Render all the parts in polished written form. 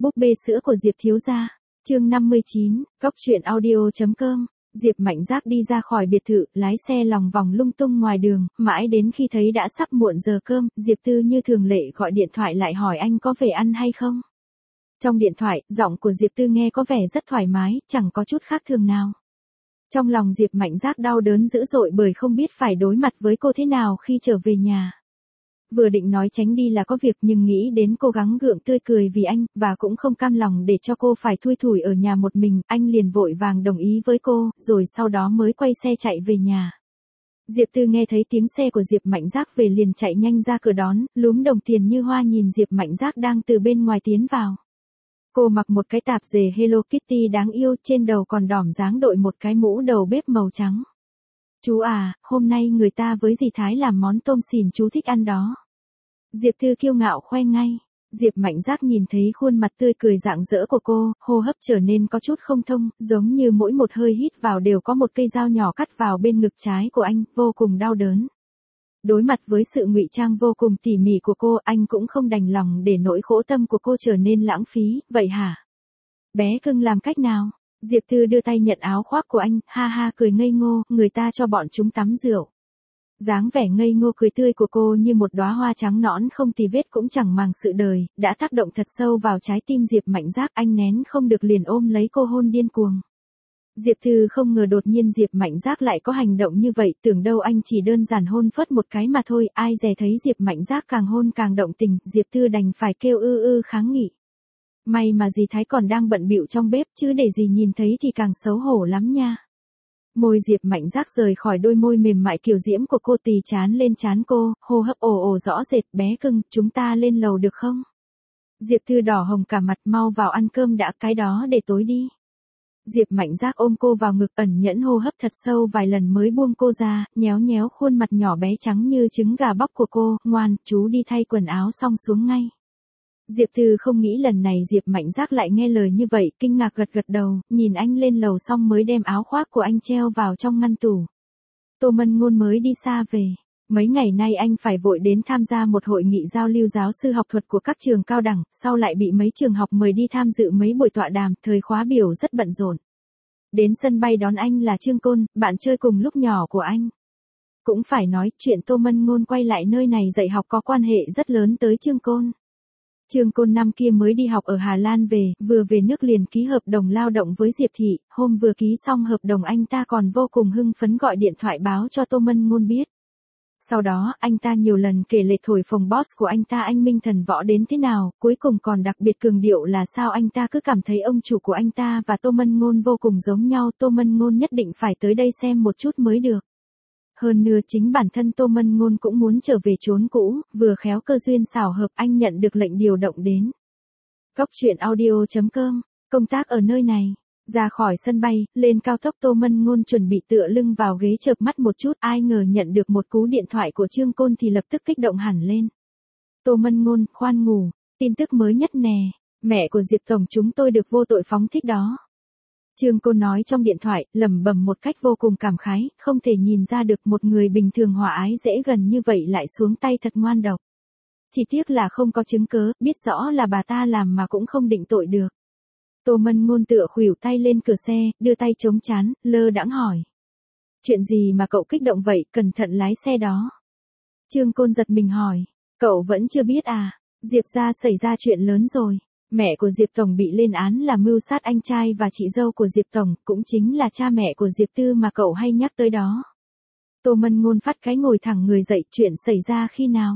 Búp bê sữa của Diệp thiếu gia. Chương 59, Góc truyện audio.com. Diệp Mạnh Giác đi ra khỏi biệt thự, lái xe lòng vòng lung tung ngoài đường, mãi đến khi thấy đã sắp muộn giờ cơm, Diệp Tư như thường lệ gọi điện thoại lại hỏi anh có về ăn hay không. Trong điện thoại, giọng của Diệp Tư nghe có vẻ rất thoải mái, chẳng có chút khác thường nào. Trong lòng Diệp Mạnh Giác đau đớn dữ dội bởi không biết phải đối mặt với cô thế nào khi trở về nhà. Vừa định nói tránh đi là có việc nhưng nghĩ đến cố gắng gượng tươi cười vì anh, và cũng không cam lòng để cho cô phải thui thủi ở nhà một mình, anh liền vội vàng đồng ý với cô, rồi sau đó mới quay xe chạy về nhà. Diệp Tư nghe thấy tiếng xe của Diệp Mạnh Giác về liền chạy nhanh ra cửa đón, lúm đồng tiền như hoa nhìn Diệp Mạnh Giác đang từ bên ngoài tiến vào. Cô mặc một cái tạp dề Hello Kitty đáng yêu, trên đầu còn đỏm dáng đội một cái mũ đầu bếp màu trắng. Chú à, hôm nay người ta với dì Thái làm món tôm xìn chú thích ăn đó. Diệp Tư kiêu ngạo khoe ngay. Diệp Mạnh Giác nhìn thấy khuôn mặt tươi cười rạng rỡ của cô, hô hấp trở nên có chút không thông, giống như mỗi một hơi hít vào đều có một cây dao nhỏ cắt vào bên ngực trái của anh, vô cùng đau đớn. Đối mặt với sự ngụy trang vô cùng tỉ mỉ của cô, anh cũng không đành lòng để nỗi khổ tâm của cô trở nên lãng phí, vậy hả? Bé cưng làm cách nào? Diệp Tư đưa tay nhận áo khoác của anh, ha ha cười ngây ngô, người ta cho bọn chúng tắm rượu. Dáng vẻ ngây ngô cười tươi của cô như một đóa hoa trắng nõn không tì vết cũng chẳng màng sự đời, đã tác động thật sâu vào trái tim Diệp Mạnh Giác, anh nén không được liền ôm lấy cô hôn điên cuồng. Diệp Tư không ngờ đột nhiên Diệp Mạnh Giác lại có hành động như vậy, tưởng đâu anh chỉ đơn giản hôn phớt một cái mà thôi, ai dè thấy Diệp Mạnh Giác càng hôn càng động tình, Diệp Tư đành phải kêu kháng nghị. May mà dì Thái còn đang bận bịu trong bếp chứ để dì nhìn thấy thì càng xấu hổ lắm nha. Môi Diệp Mạnh Giác rời khỏi đôi môi mềm mại kiều diễm của cô tì chán lên trán cô, hô hấp ồ rõ rệt, bé cưng, chúng ta lên lầu được không? Diệp Tư đỏ hồng cả mặt, mau vào ăn cơm đã, cái đó để tối đi. Diệp Mạnh Giác ôm cô vào ngực, ẩn nhẫn hô hấp thật sâu vài lần mới buông cô ra, nhéo nhéo khuôn mặt nhỏ bé trắng như trứng gà bóc của cô, ngoan, chú đi thay quần áo xong xuống ngay. Diệp Tư không nghĩ lần này Diệp Mạnh Giác lại nghe lời như vậy, kinh ngạc gật đầu, nhìn anh lên lầu xong mới đem áo khoác của anh treo vào trong ngăn tủ. Tô Mân Ngôn mới đi xa về. Mấy ngày nay anh phải vội đến tham gia một hội nghị giao lưu giáo sư học thuật của các trường cao đẳng, sau lại bị mấy trường học mời đi tham dự mấy buổi tọa đàm, thời khóa biểu rất bận rộn. Đến sân bay đón anh là Trương Côn, bạn chơi cùng lúc nhỏ của anh. Cũng phải nói, chuyện Tô Mân Ngôn quay lại nơi này dạy học có quan hệ rất lớn tới Trương Côn. Trương Côn năm kia mới đi học ở Hà Lan về, vừa về nước liền ký hợp đồng lao động với Diệp Thị, hôm vừa ký xong hợp đồng anh ta còn vô cùng hưng phấn gọi điện thoại báo cho Tô Mân Ngôn biết. Sau đó, anh ta nhiều lần kể lể thổi phồng boss của anh ta anh Minh Thần Võ đến thế nào, cuối cùng còn đặc biệt cường điệu là sao anh ta cứ cảm thấy ông chủ của anh ta và Tô Mân Ngôn vô cùng giống nhau, Tô Mân Ngôn nhất định phải tới đây xem một chút mới được. Hơn nữa chính bản thân Tô Mân Ngôn cũng muốn trở về chốn cũ, vừa khéo cơ duyên xảo hợp anh nhận được lệnh điều động đến. Góc truyện audio.com, công tác ở nơi này. Ra khỏi sân bay, lên cao tốc Tô Mân Ngôn chuẩn bị tựa lưng vào ghế chợp mắt một chút, ai ngờ nhận được một cú điện thoại của Trương Côn thì lập tức kích động hẳn lên. Tô Mân Ngôn, khoan ngủ, tin tức mới nhất nè, mẹ của Diệp Tổng chúng tôi được vô tội phóng thích đó. Trương Côn nói trong điện thoại, lẩm bẩm một cách vô cùng cảm khái, không thể nhìn ra được một người bình thường hòa ái dễ gần như vậy lại xuống tay thật ngoan độc. Chỉ tiếc là không có chứng cớ, biết rõ là bà ta làm mà cũng không định tội được. Tô Mân Ngôn tựa khuỷu tay lên cửa xe, đưa tay chống trán, lơ đãng hỏi. Chuyện gì mà cậu kích động vậy, cẩn thận lái xe đó. Trương Côn giật mình hỏi, cậu vẫn chưa biết à, Diệp gia xảy ra chuyện lớn rồi. Mẹ của Diệp Tổng bị lên án là mưu sát anh trai và chị dâu của Diệp Tổng, cũng chính là cha mẹ của Diệp Tư mà cậu hay nhắc tới đó. Tô Mân Ngôn phát cái ngồi thẳng người dậy, chuyện xảy ra khi nào?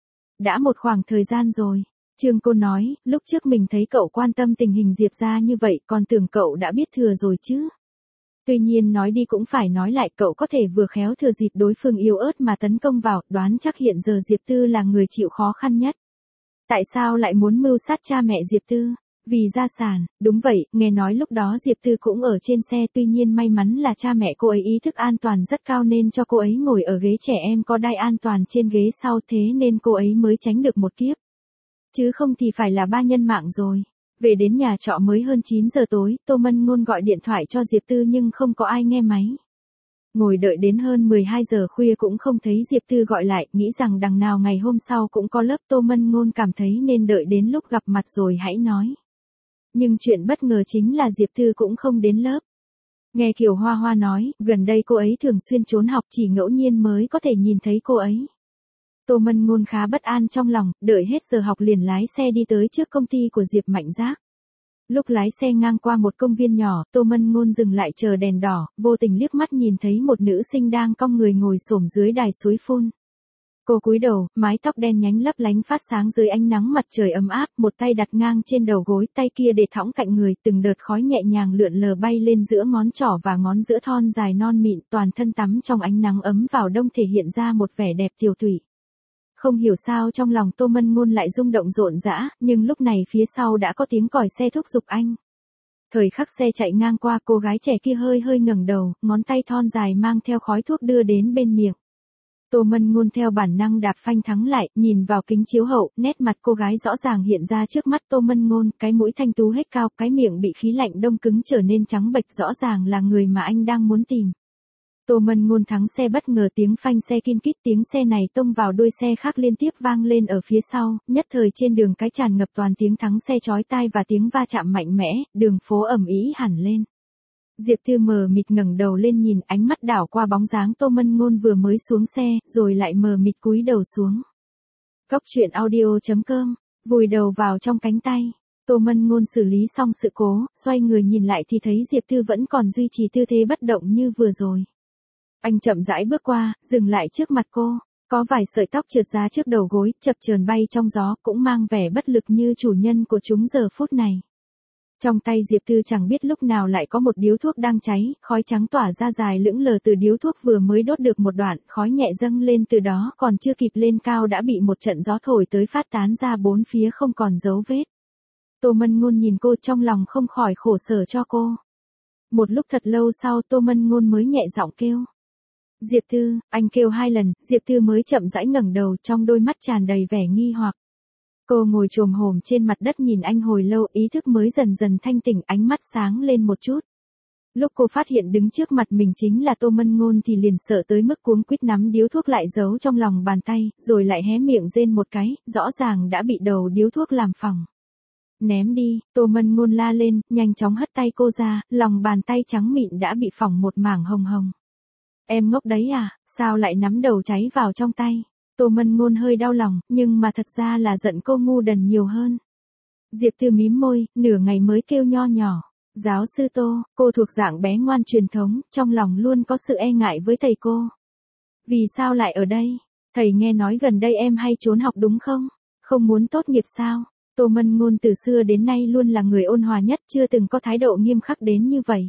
Đã một khoảng thời gian rồi. Trương Côn nói, lúc trước mình thấy cậu quan tâm tình hình Diệp gia như vậy, còn tưởng cậu đã biết thừa rồi chứ. Tuy nhiên nói đi cũng phải nói lại, cậu có thể vừa khéo thừa dịp đối phương yếu ớt mà tấn công vào, đoán chắc hiện giờ Diệp Tư là người chịu khó khăn nhất. Tại sao lại muốn mưu sát cha mẹ Diệp Tư? Vì gia sản, đúng vậy, nghe nói lúc đó Diệp Tư cũng ở trên xe, tuy nhiên may mắn là cha mẹ cô ấy ý thức an toàn rất cao nên cho cô ấy ngồi ở ghế trẻ em có đai an toàn trên ghế sau, thế nên cô ấy mới tránh được một kiếp. Chứ không thì phải là 3 nhân mạng rồi. Về đến nhà trọ mới hơn 9 giờ tối, Tô Mân Ngôn gọi điện thoại cho Diệp Tư nhưng không có ai nghe máy. Ngồi đợi đến hơn 12 giờ khuya cũng không thấy Diệp Tư gọi lại, nghĩ rằng đằng nào ngày hôm sau cũng có lớp, Tô Mân Ngôn cảm thấy nên đợi đến lúc gặp mặt rồi hãy nói. Nhưng chuyện bất ngờ chính là Diệp Thư cũng không đến lớp. Nghe Kiều Hoa Hoa nói, gần đây cô ấy thường xuyên trốn học, chỉ ngẫu nhiên mới có thể nhìn thấy cô ấy. Tô Mân Ngôn khá bất an trong lòng, đợi hết giờ học liền lái xe đi tới trước công ty của Diệp Mạnh Giác. Lúc lái xe ngang qua một công viên nhỏ, Tô Mân Ngôn dừng lại chờ đèn đỏ, vô tình liếc mắt nhìn thấy một nữ sinh đang cong người ngồi xổm dưới đài suối phun. Cô cúi đầu, mái tóc đen nhánh lấp lánh phát sáng dưới ánh nắng mặt trời ấm áp, một tay đặt ngang trên đầu gối, tay kia để thõng cạnh người, từng đợt khói nhẹ nhàng lượn lờ bay lên giữa ngón trỏ và ngón giữa thon dài non mịn, toàn thân tắm trong ánh nắng ấm vào đông thể hiện ra một vẻ đẹp tiều tụy. Không hiểu sao trong lòng Tô Mân Ngôn lại rung động rộn rã, nhưng lúc này phía sau đã có tiếng còi xe thúc giục anh. Thời khắc xe chạy ngang qua, cô gái trẻ kia hơi hơi ngẩng đầu, ngón tay thon dài mang theo khói thuốc đưa đến bên miệng. Tô Mân Ngôn theo bản năng đạp phanh thắng lại, nhìn vào kính chiếu hậu, nét mặt cô gái rõ ràng hiện ra trước mắt Tô Mân Ngôn, cái mũi thanh tú hết cao, cái miệng bị khí lạnh đông cứng trở nên trắng bệch, rõ ràng là người mà anh đang muốn tìm. Tô Mân Ngôn thắng xe bất ngờ, tiếng phanh xe kin kít, tiếng xe này tông vào đuôi xe khác liên tiếp vang lên ở phía sau, nhất thời trên đường cái tràn ngập toàn tiếng thắng xe chói tai và tiếng va chạm mạnh mẽ, đường phố ầm ĩ hẳn lên. Diệp Thư mờ mịt ngẩng đầu lên nhìn, ánh mắt đảo qua bóng dáng Tô Mân Ngôn vừa mới xuống xe, rồi lại mờ mịt cúi đầu xuống. Cốc truyện audio.com, vùi đầu vào trong cánh tay. Tô Mân Ngôn xử lý xong sự cố, xoay người nhìn lại thì thấy Diệp Thư vẫn còn duy trì tư thế bất động như vừa rồi. Anh chậm rãi bước qua, dừng lại trước mặt cô, có vài sợi tóc trượt ra trước đầu gối, chập chờn bay trong gió, cũng mang vẻ bất lực như chủ nhân của chúng giờ phút này. Trong tay Diệp Thư chẳng biết lúc nào lại có một điếu thuốc đang cháy, khói trắng tỏa ra dài lững lờ từ điếu thuốc vừa mới đốt được một đoạn, khói nhẹ dâng lên từ đó, còn chưa kịp lên cao đã bị một trận gió thổi tới phát tán ra bốn phía không còn dấu vết. Tô Mân Ngôn nhìn cô trong lòng không khỏi khổ sở cho cô. Một lúc thật lâu sau Tô Mân Ngôn mới nhẹ giọng kêu. Diệp Thư, anh kêu 2 lần, Diệp Thư mới chậm rãi ngẩng đầu, trong đôi mắt tràn đầy vẻ nghi hoặc. Cô ngồi chồm hổm trên mặt đất nhìn anh hồi lâu, ý thức mới dần dần thanh tỉnh, ánh mắt sáng lên một chút. Lúc cô phát hiện đứng trước mặt mình chính là Tô Mân Ngôn thì liền sợ tới mức cuống quýt nắm điếu thuốc lại giấu trong lòng bàn tay, rồi lại hé miệng rên một cái, rõ ràng đã bị đầu điếu thuốc làm phỏng. Ném đi, Tô Mân Ngôn la lên, nhanh chóng hất tay cô ra, lòng bàn tay trắng mịn đã bị phỏng một mảng hồng hồng. Em ngốc đấy à, sao lại nắm đầu cháy vào trong tay? Tô Mân Ngôn hơi đau lòng, nhưng mà thật ra là giận cô ngu đần nhiều hơn. Diệp Thư mím môi, nửa ngày mới kêu nho nhỏ. Giáo sư Tô, cô thuộc dạng bé ngoan truyền thống, trong lòng luôn có sự e ngại với thầy cô. Vì sao lại ở đây? Thầy nghe nói gần đây em hay trốn học đúng không? Không muốn tốt nghiệp sao? Tô Mân Ngôn từ xưa đến nay luôn là người ôn hòa nhất, chưa từng có thái độ nghiêm khắc đến như vậy.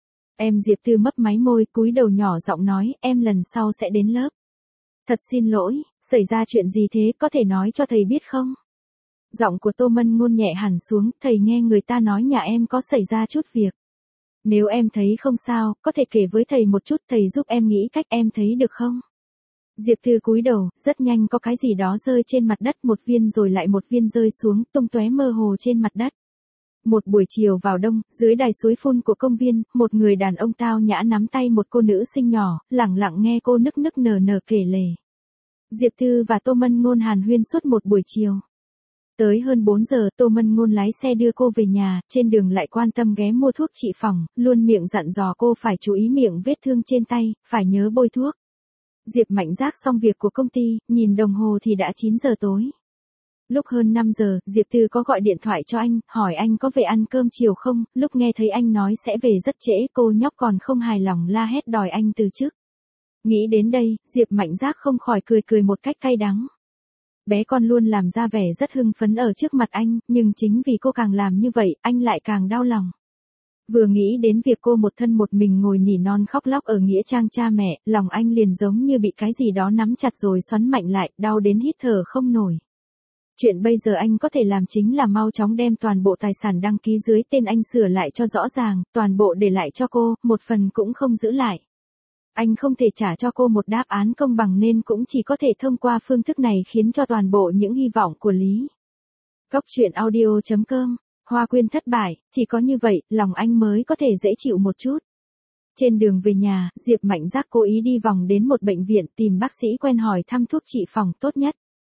Em Diệp Thư mấp máy môi, cúi đầu nhỏ giọng nói, em lần sau sẽ đến lớp. Thật xin lỗi, xảy ra chuyện gì thế, có thể nói cho thầy biết không? Giọng của Tô Mân Ngôn nhẹ hẳn xuống, thầy nghe người ta nói nhà em có xảy ra chút việc. Nếu em thấy không sao, có thể kể với thầy một chút, thầy giúp em nghĩ cách, em thấy được không? Diệp Thư cúi đầu, rất nhanh có cái gì đó rơi trên mặt đất, một viên rồi lại một viên rơi xuống, tung tóe mơ hồ trên mặt đất. Một buổi chiều vào đông, dưới đài suối phun của công viên, một người đàn ông tao nhã nắm tay một cô nữ sinh nhỏ, lẳng lặng nghe cô nức nức nở nở kể lể. Diệp Thư và Tô Mân Ngôn hàn huyên suốt một buổi chiều. Tới hơn 4 giờ, Tô Mân Ngôn lái xe đưa cô về nhà, trên đường lại quan tâm ghé mua thuốc trị phỏng, luôn miệng dặn dò cô phải chú ý miệng vết thương trên tay, phải nhớ bôi thuốc. Diệp Mạnh Giác xong việc của công ty, nhìn đồng hồ thì đã 9 giờ tối. Lúc hơn 5 giờ, Diệp Thư có gọi điện thoại cho anh, hỏi anh có về ăn cơm chiều không, lúc nghe thấy anh nói sẽ về rất trễ, cô nhóc còn không hài lòng la hét đòi anh từ chức. Nghĩ đến đây, Diệp Mạnh Giác không khỏi cười một cách cay đắng. Bé con luôn làm ra vẻ rất hưng phấn ở trước mặt anh, nhưng chính vì cô càng làm như vậy, anh lại càng đau lòng. Vừa nghĩ đến việc cô một thân một mình ngồi nỉ non khóc lóc ở nghĩa trang cha mẹ, lòng anh liền giống như bị cái gì đó nắm chặt rồi xoắn mạnh lại, đau đến hít thở không nổi. Chuyện bây giờ anh có thể làm chính là mau chóng đem toàn bộ tài sản đăng ký dưới tên anh sửa lại cho rõ ràng, toàn bộ để lại cho cô, một phần cũng không giữ lại. Anh không thể trả cho cô một đáp án công bằng nên cũng chỉ có thể thông qua phương thức này khiến cho toàn bộ những hy vọng của Lý. Cốc truyện audio.com, Hoa Quyên thất bại, chỉ có như vậy, lòng anh mới có thể dễ chịu một chút. Trên đường về nhà, Diệp Mạnh Giác cố ý đi vòng đến một bệnh viện tìm bác sĩ quen hỏi thăm thuốc trị phòng tốt nhất.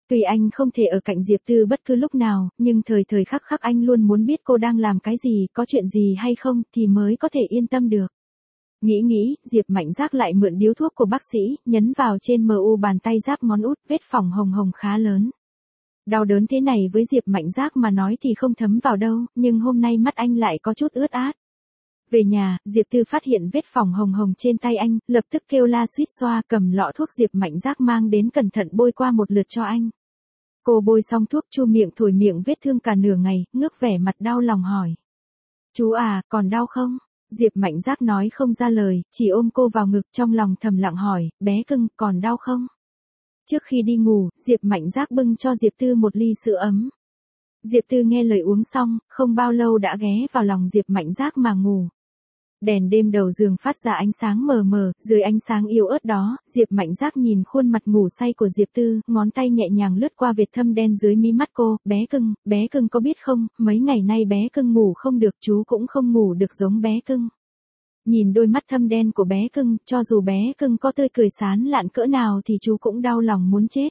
Tuy anh không thể ở cạnh Diệp Tư bất cứ lúc nào, nhưng thời thời khắc khắc anh luôn muốn biết cô đang làm cái gì, có chuyện gì hay không, thì mới có thể yên tâm được. Nghĩ, Diệp Mạnh Giác lại mượn điếu thuốc của bác sĩ, nhấn vào trên MU bàn tay giáp ngón út, vết phỏng hồng hồng khá lớn. Đau đớn thế này với Diệp Mạnh Giác mà nói thì không thấm vào đâu, nhưng hôm nay mắt anh lại có chút ướt át. Về nhà, Diệp Tư phát hiện vết phỏng hồng hồng trên tay anh, lập tức kêu la suýt xoa, cầm lọ thuốc Diệp Mạnh Giác mang đến cẩn thận bôi qua một lượt cho anh. Cô bôi xong thuốc chu miệng thổi miệng vết thương cả nửa ngày, ngước vẻ mặt đau lòng hỏi. Chú à, còn đau không? Diệp Mạnh Giác nói không ra lời, chỉ ôm cô vào ngực trong lòng thầm lặng hỏi, bé cưng, còn đau không? Trước khi đi ngủ, Diệp Mạnh Giác bưng cho Diệp Tư một ly sữa ấm. Diệp Tư nghe lời uống xong, không bao lâu đã ghé vào lòng Diệp Mạnh Giác mà ngủ. Đèn đêm đầu giường phát ra ánh sáng mờ mờ, dưới ánh sáng yếu ớt đó, Diệp Mạnh Giác nhìn khuôn mặt ngủ say của Diệp Tư, ngón tay nhẹ nhàng lướt qua vệt thâm đen dưới mí mắt cô, bé cưng có biết không, mấy ngày nay bé cưng ngủ không được, chú cũng không ngủ được giống bé cưng. Nhìn đôi mắt thâm đen của bé cưng, cho dù bé cưng có tươi cười sán lạn cỡ nào thì chú cũng đau lòng muốn chết.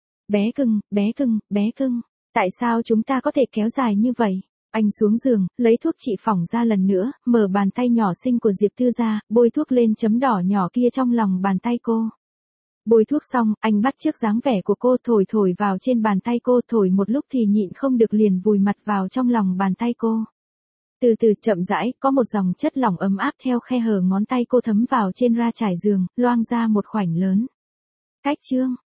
Bé cưng, tại sao chúng ta có thể kéo dài như vậy? Anh xuống giường, lấy thuốc trị phỏng ra lần nữa, mở bàn tay nhỏ xinh của Diệp Tư ra, bôi thuốc lên chấm đỏ nhỏ kia trong lòng bàn tay cô. Bôi thuốc xong, anh bắt chước dáng vẻ của cô thổi vào trên bàn tay cô, thổi một lúc thì nhịn không được liền vùi mặt vào trong lòng bàn tay cô. Từ từ chậm rãi, có một dòng chất lỏng ấm áp theo khe hở ngón tay cô thấm vào trên ra trải giường, loang ra một khoảnh lớn. Cách chương